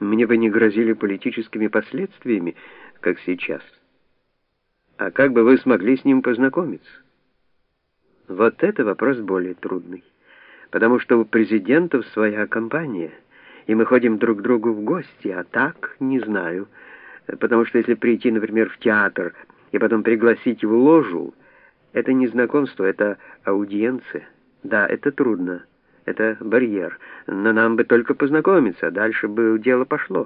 мне бы не грозили политическими последствиями, как сейчас. А как бы вы смогли с ним познакомиться? Вот это вопрос более трудный, потому что у президентов своя компания, и мы ходим друг к другу в гости, а так не знаю, потому что если прийти, например, в театр и потом пригласить в ложу, это не знакомство, это аудиенция. Да, это трудно, это барьер, но нам бы только познакомиться, а дальше бы дело пошло.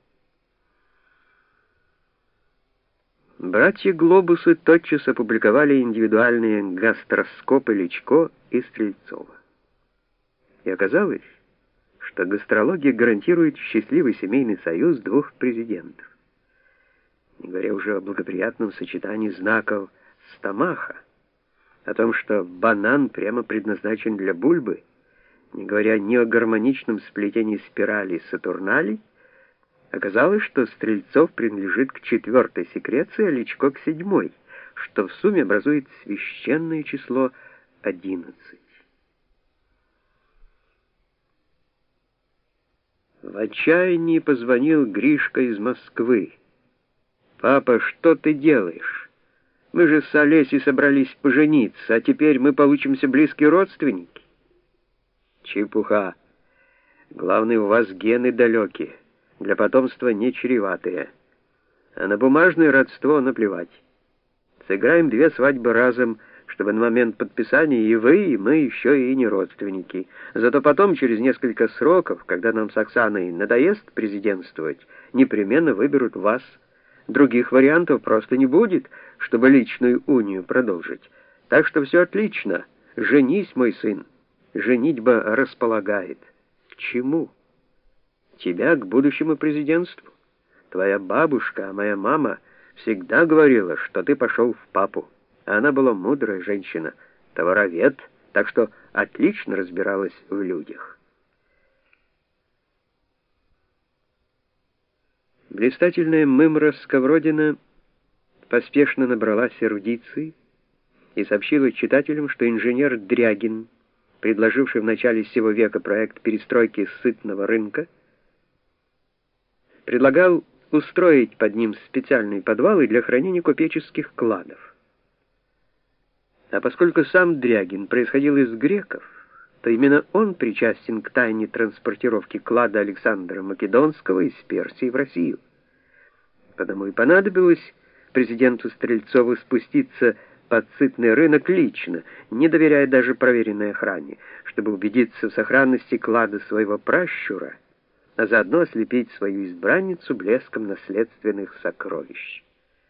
Братья Глобусы тотчас опубликовали индивидуальные гастроскопы Личко и Стрельцова. И оказалось, что гастрология гарантирует счастливый семейный союз двух президентов. Не говоря уже о благоприятном сочетании знаков стомаха, о том, что банан прямо предназначен для бульбы, не говоря ни о гармоничном сплетении спиралей и сатурналей, оказалось, что Стрельцов принадлежит к 4-й секреции, а Личко к 7-й, что в сумме образует священное число 11. В отчаянии позвонил Гришка из Москвы. «Папа, что ты делаешь? Мы же с Олесей собрались пожениться, а теперь мы получимся близкие родственники». «Чепуха. Главное, у вас гены далекие, для потомства не чреватые. А на бумажное родство наплевать. Сыграем 2 свадьбы разом, чтобы на момент подписания и вы, и мы еще и не родственники. Зато потом, через несколько сроков, когда нам с Оксаной надоест президентствовать, непременно выберут вас. Других вариантов просто не будет, чтобы личную унию продолжить. Так что все отлично. Женись, мой сын. Женитьба располагает. К чему? Тебя к будущему президентству. Твоя бабушка, а моя мама всегда говорила, что ты пошел в папу. Она была мудрая женщина, товаровед, так что отлично разбиралась в людях. Блистательная Мымра Сковородина поспешно набралась эрудиции и сообщила читателям, что инженер Дрягин, предложивший в начале сего века проект перестройки сытного рынка, предлагал устроить под ним специальные подвалы для хранения купеческих кладов. А поскольку сам Дрягин происходил из греков, то именно он причастен к тайне транспортировки клада Александра Македонского из Персии в Россию. Потому и понадобилось президенту Стрельцову спуститься под сытный рынок лично, не доверяя даже проверенной охране, чтобы убедиться в сохранности клада своего пращура, а заодно ослепить свою избранницу блеском наследственных сокровищ.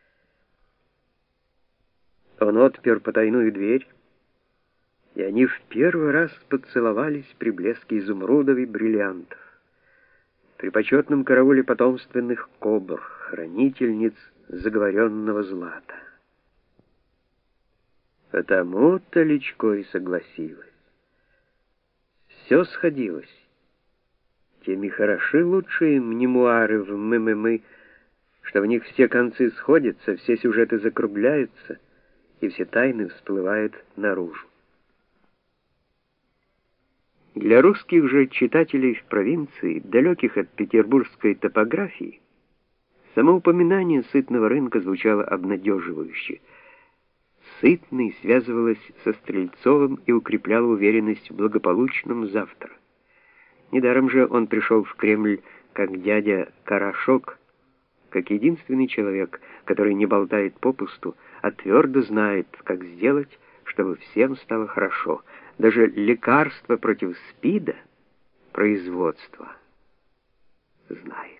Он отпер потайную дверь, и они в первый раз поцеловались при блеске изумрудов и бриллиантов, при почетном карауле потомственных кобр, хранительниц заговоренного злата. Потому-то Личко и согласилась. Все сходилось. Тем и хороши лучшие мемуары в МММ, что в них все концы сходятся, все сюжеты закругляются, и все тайны всплывают наружу. Для русских же читателей в провинции, далеких от петербургской топографии, само упоминание сытного рынка звучало обнадеживающе. Сытный связывалось со Стрельцовым и укрепляло уверенность в благополучном завтра. Недаром же он пришел в Кремль как дядя Карашок, как единственный человек, который не болтает попусту, а твердо знает, как сделать, чтобы всем стало хорошо. Даже лекарство против СПИДа, производство, знает.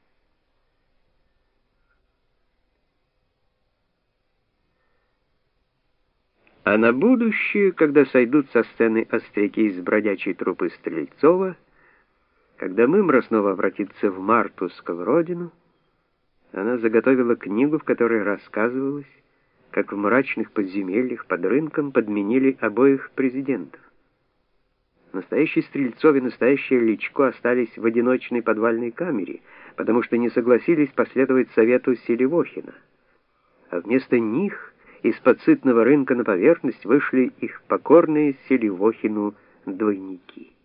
А на будущее, когда сойдут со сцены остряки из бродячей труппы Стрельцова, когда Мымра снова обратится в Марту Сковородину, она заготовила книгу, в которой рассказывалось, как в мрачных подземельях под рынком подменили обоих президентов. Настоящий Стрельцов и настоящее Личко остались в одиночной подвальной камере, потому что не согласились последовать совету Селивохина. А вместо них из-под сытного рынка на поверхность вышли их покорные Селивохину двойники.